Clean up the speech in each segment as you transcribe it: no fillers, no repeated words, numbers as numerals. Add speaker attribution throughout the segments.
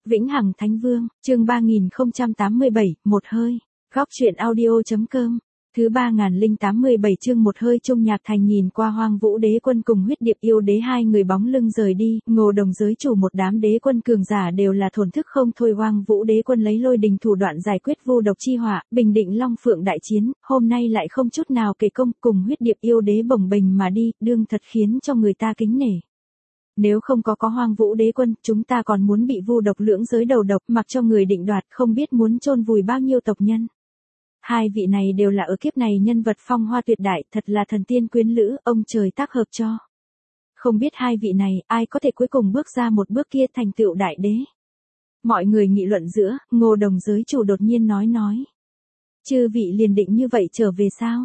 Speaker 1: Vĩnh Hằng Thánh Vương, chương 3087, một hơi. Góc truyện audio.com. Thứ 3087 chương một hơi. Trung Nhạc Thành nhìn qua Hoang Vũ Đế Quân cùng Huyết Điệp Yêu Đế hai người bóng lưng rời đi, Ngô Đồng giới chủ một đám đế quân cường giả đều là thổn thức không thôi. Hoang Vũ Đế Quân lấy lôi đình thủ đoạn giải quyết vu độc chi hỏa, bình định Long Phượng đại chiến, hôm nay lại không chút nào kể công, cùng Huyết Điệp Yêu Đế bồng bềnh mà đi, đương thật khiến cho người ta kính nể. Nếu không có Hoang Vũ Đế Quân, chúng ta còn muốn bị vu độc lưỡng giới đầu độc, mặc cho người định đoạt, không biết muốn chôn vùi bao nhiêu tộc nhân. Hai vị này đều là ở kiếp này nhân vật phong hoa tuyệt đại, thật là thần tiên quyến lữ, ông trời tác hợp cho. Không biết hai vị này, ai có thể cuối cùng bước ra một bước kia thành tựu đại đế. Mọi người nghị luận giữa, Ngô Đồng giới chủ đột nhiên nói. Chư vị liền định như vậy trở về sao?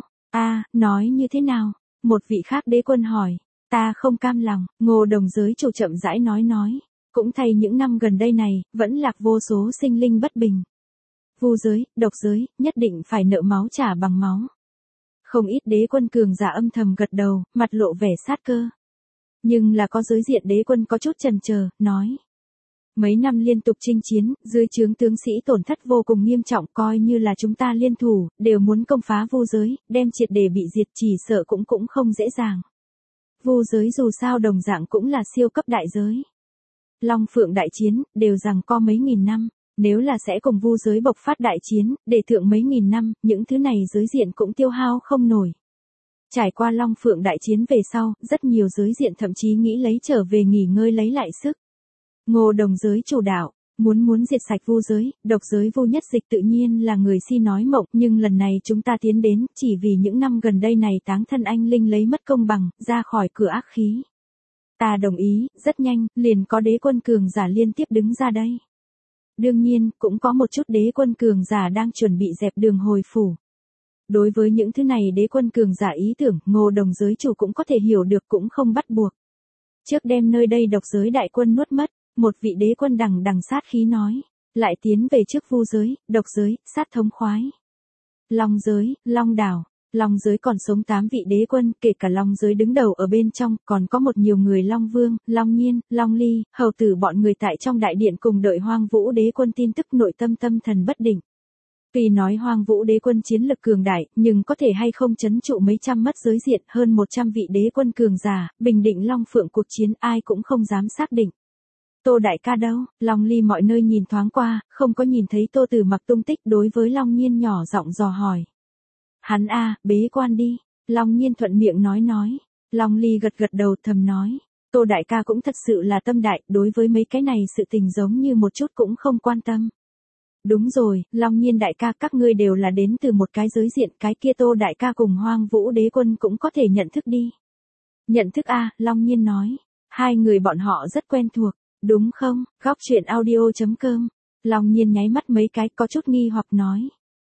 Speaker 1: Nói như thế nào? Một vị khác đế quân hỏi. Ta không cam lòng, Ngô Đồng giới chủ chậm rãi nói. Cũng thay những năm gần đây này, vẫn lạc vô số sinh linh bất bình. Vu giới, độc giới, nhất định phải nợ máu trả bằng máu. Không ít đế quân cường giả âm thầm gật đầu, mặt lộ vẻ sát cơ. Nhưng là có giới diện đế quân có chút chần chờ, nói. Mấy năm liên tục chinh chiến, dưới trướng tướng sĩ tổn thất vô cùng nghiêm trọng, coi như là chúng ta liên thủ, đều muốn công phá vu giới, đem triệt để bị diệt, chỉ sợ cũng không dễ dàng. Vu giới dù sao đồng dạng cũng là siêu cấp đại giới. Long Phượng đại chiến, đều rằng có mấy nghìn năm. Nếu là sẽ cùng vu giới bộc phát đại chiến, để thượng mấy nghìn năm, những thứ này giới diện cũng tiêu hao không nổi. Trải qua Long Phượng đại chiến về sau, rất nhiều giới diện thậm chí nghĩ lấy trở về nghỉ ngơi lấy lại sức. Ngô Đồng giới chủ đạo, muốn diệt sạch vu giới, độc giới vu nhất dịch tự nhiên là người si nói mộng, nhưng lần này chúng ta tiến đến, chỉ vì những năm gần đây này táng thân anh linh lấy mất công bằng, ra khỏi cửa ác khí. Ta đồng ý, rất nhanh, liền có đế quân cường giả liên tiếp đứng ra đây. Đương nhiên, cũng có một chút đế quân cường giả đang chuẩn bị dẹp đường hồi phủ. Đối với những thứ này đế quân cường giả ý tưởng, Ngô Đồng giới chủ cũng có thể hiểu được, cũng không bắt buộc. Trước đem nơi đây độc giới đại quân nuốt mất, một vị đế quân đằng sát khí nói, lại tiến về trước vu giới, độc giới, sát thống khoái. Long giới, Long đảo. Long giới còn sống 8 vị đế quân, kể cả Long giới đứng đầu ở bên trong, còn có một nhiều người Long Vương, Long Nhiên, Long Ly, hầu tử bọn người tại trong đại điện cùng đợi Hoang Vũ Đế Quân tin tức, nội tâm thần bất định. Tuy nói Hoang Vũ Đế Quân chiến lực cường đại, nhưng có thể hay không trấn trụ mấy trăm mất giới diện, hơn 100 vị đế quân cường giả, bình định Long Phượng cuộc chiến, ai cũng không dám xác định. Tô đại ca đâu? Long Ly mọi nơi nhìn thoáng qua, không có nhìn thấy Tô Tử Mặc tung tích, đối với Long Nhiên nhỏ giọng dò hỏi. Hắn bế quan đi. Long Nhiên thuận miệng nói. Long Ly gật đầu thầm nói. Tô đại ca cũng thật sự là tâm đại, đối với mấy cái này sự tình giống như một chút cũng không quan tâm. Đúng rồi, Long Nhiên đại ca, các ngươi đều là đến từ một cái giới diện, cái kia Tô đại ca cùng Hoang Vũ Đế Quân cũng có thể nhận thức đi. Nhận thức Long Nhiên nói. Hai người bọn họ rất quen thuộc, đúng không? Góc truyện audio.com. Long Nhiên nháy mắt mấy cái, có chút nghi hoặc nói.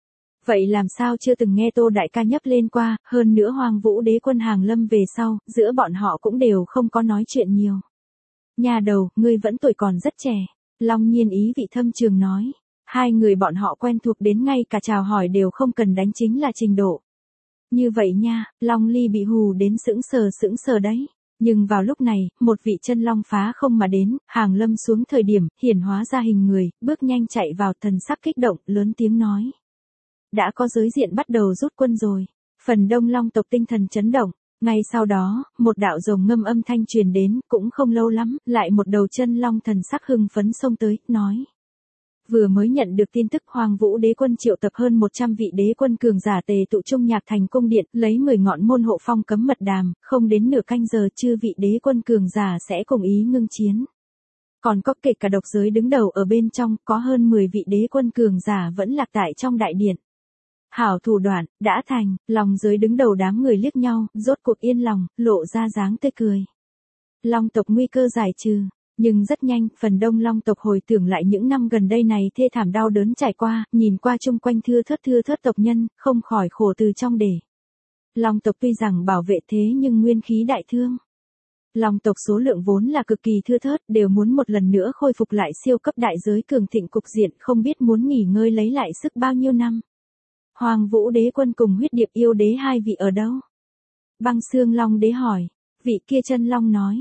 Speaker 1: Vậy làm sao chưa từng nghe Tô đại ca nhấp lên qua, hơn nữa Hoang Vũ Đế Quân hàng lâm về sau, giữa bọn họ cũng đều không có nói chuyện nhiều. Nhà đầu, ngươi vẫn tuổi còn rất trẻ. Long Nhiên ý vị thâm trường nói. Hai người bọn họ quen thuộc đến ngay cả chào hỏi đều không cần đánh chính là trình độ. Như vậy nha, Long Ly bị hù đến sững sờ đấy. Nhưng vào lúc này, một vị chân long phá không mà đến, hàng lâm xuống thời điểm, hiển hóa ra hình người, bước nhanh chạy vào, thần sắc kích động, lớn tiếng nói. Đã có giới diện bắt đầu rút quân rồi. Phần đông long tộc tinh thần chấn động. Ngay sau đó, một đạo rồng ngâm âm thanh truyền đến, cũng không lâu lắm, lại một đầu chân long thần sắc hưng phấn xông tới, nói. Vừa mới nhận được tin tức, Hoang Vũ Đế Quân triệu tập hơn 100 vị đế quân cường giả tề tụ Trung Nhạc Thành cung điện, lấy 10 ngọn môn hộ phong cấm mật đàm, không đến nửa canh giờ chư vị đế quân cường giả sẽ cùng ý ngưng chiến. Còn có kể cả độc giới đứng đầu ở bên trong, có hơn 10 vị đế quân cường giả vẫn lạc tại trong đại điện. Hảo thủ đoạn, đã thành, Long giới đứng đầu đám người liếc nhau, rốt cuộc yên lòng, lộ ra dáng tươi cười. Long tộc nguy cơ giải trừ, nhưng rất nhanh, phần đông Long tộc hồi tưởng lại những năm gần đây này thê thảm đau đớn trải qua, nhìn qua chung quanh thưa thớt tộc nhân, không khỏi khổ từ trong để. Long tộc tuy rằng bảo vệ thế nhưng nguyên khí đại thương. Long tộc số lượng vốn là cực kỳ thưa thớt, đều muốn một lần nữa khôi phục lại siêu cấp đại giới cường thịnh cục diện, không biết muốn nghỉ ngơi lấy lại sức bao nhiêu năm. Hoang Vũ Đế Quân cùng Huyết Điệp Yêu Đế hai vị ở đâu? Băng Xương Long Đế hỏi. Vị kia chân long nói.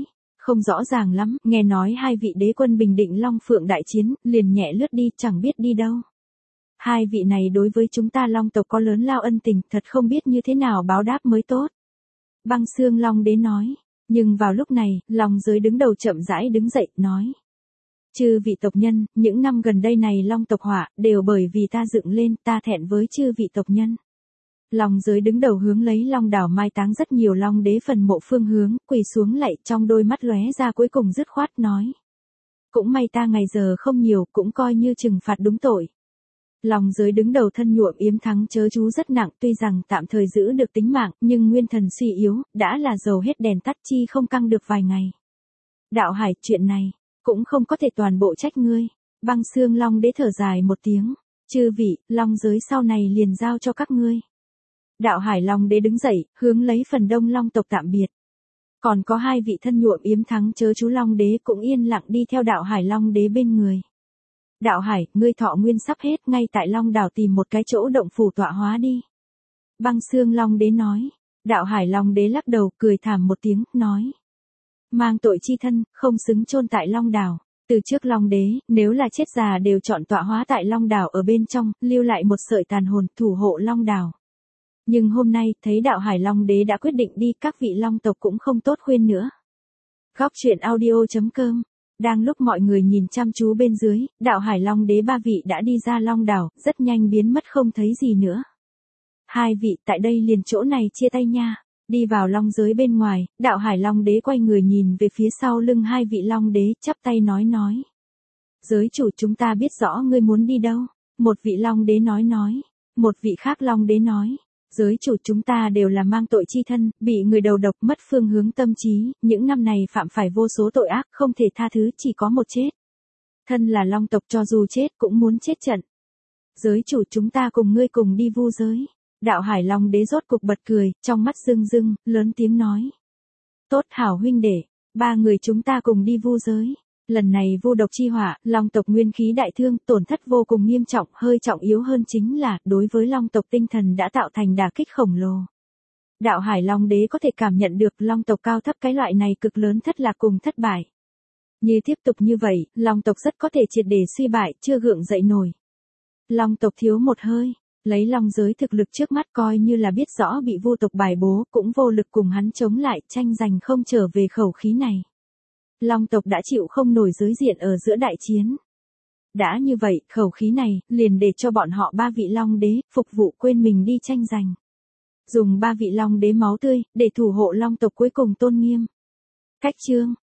Speaker 1: không rõ ràng lắm, nghe nói hai vị đế quân bình định Long Phượng đại chiến, liền nhẹ lướt đi, chẳng biết đi đâu. Hai vị này đối với chúng ta Long tộc có lớn lao ân tình, thật không biết như thế nào báo đáp mới tốt. Băng Xương Long đế nói. Nhưng vào lúc này, Long giới đứng đầu chậm rãi đứng dậy, nói. Chư vị tộc nhân, những năm gần đây này Long tộc họa, đều bởi vì ta dựng lên, ta thẹn với chư vị tộc nhân. Long giới đứng đầu hướng lấy Long đảo mai táng rất nhiều Long đế phần mộ phương hướng, quỳ xuống lạy, trong đôi mắt lóe ra cuối cùng dứt khoát nói. Cũng may ta ngày giờ không nhiều, cũng coi như trừng phạt đúng tội. Long giới đứng đầu thân nhuộm yếm thắng chớ chú rất nặng, tuy rằng tạm thời giữ được tính mạng, nhưng nguyên thần suy yếu, đã là dầu hết đèn tắt, chi không căng được vài ngày. Đạo Hải, chuyện này cũng không có thể toàn bộ trách ngươi. Băng Xương Long đế thở dài một tiếng. Chư vị, Long giới sau này liền giao cho các ngươi. Đạo Hải Long đế đứng dậy, hướng lấy phần đông Long tộc tạm biệt. Còn có hai vị thân nhuộm yếm thắng chớ chú Long đế cũng yên lặng đi theo Đạo Hải Long đế bên người. Đạo Hải, ngươi thọ nguyên sắp hết, ngay tại Long đảo tìm một cái chỗ động phủ tọa hóa đi. Băng Xương Long đế nói. Đạo Hải Long đế lắc đầu, cười thảm một tiếng, nói. Mang tội chi thân, không xứng chôn tại Long đảo. Từ trước Long đế, nếu là chết già đều chọn tọa hóa tại Long đảo ở bên trong, lưu lại một sợi tàn hồn, thủ hộ Long đảo. Nhưng hôm nay, thấy Đạo Hải Long đế đã quyết định đi, các vị Long tộc cũng không tốt khuyên nữa. Góc truyện audio.com. Đang lúc mọi người nhìn chăm chú bên dưới, Đạo Hải Long đế ba vị đã đi ra Long đảo, rất nhanh biến mất không thấy gì nữa. Hai vị, tại đây liền chỗ này chia tay nha. Đi vào Long giới bên ngoài, Đạo Hải Long đế quay người nhìn về phía sau lưng hai vị Long đế, chắp tay nói. Giới chủ, chúng ta biết rõ ngươi muốn đi đâu. Một vị Long đế nói. Một vị khác Long đế nói. Giới chủ, chúng ta đều là mang tội chi thân, bị người đầu độc, mất phương hướng tâm trí, những năm này phạm phải vô số tội ác, không thể tha thứ, chỉ có một chết. Thân là Long tộc, cho dù chết cũng muốn chết trận. Giới chủ, chúng ta cùng ngươi cùng đi vu giới. Đạo Hải Long đế rốt cục bật cười, trong mắt rưng rưng, lớn tiếng nói. Tốt, hảo huynh đệ, ba người chúng ta cùng đi vu giới. Lần này vu độc chi hỏa, Long tộc nguyên khí đại thương, tổn thất vô cùng nghiêm trọng, hơi trọng yếu hơn chính là, đối với Long tộc tinh thần đã tạo thành đả kích khổng lồ. Đạo Hải Long đế có thể cảm nhận được Long tộc cao thấp cái loại này cực lớn thất lạc cùng thất bại. Như tiếp tục như vậy, Long tộc rất có thể triệt để suy bại, chưa gượng dậy nổi. Long tộc thiếu một hơi, lấy Long giới thực lực trước mắt coi như là biết rõ bị vu tộc bài bố, cũng vô lực cùng hắn chống lại, tranh giành không trở về khẩu khí này. Long tộc đã chịu không nổi giới diện ở giữa đại chiến. Đã như vậy, khẩu khí này, liền để cho bọn họ ba vị Long đế, phục vụ quên mình đi tranh giành. Dùng ba vị Long đế máu tươi, để thủ hộ Long tộc cuối cùng tôn nghiêm. Cách chương.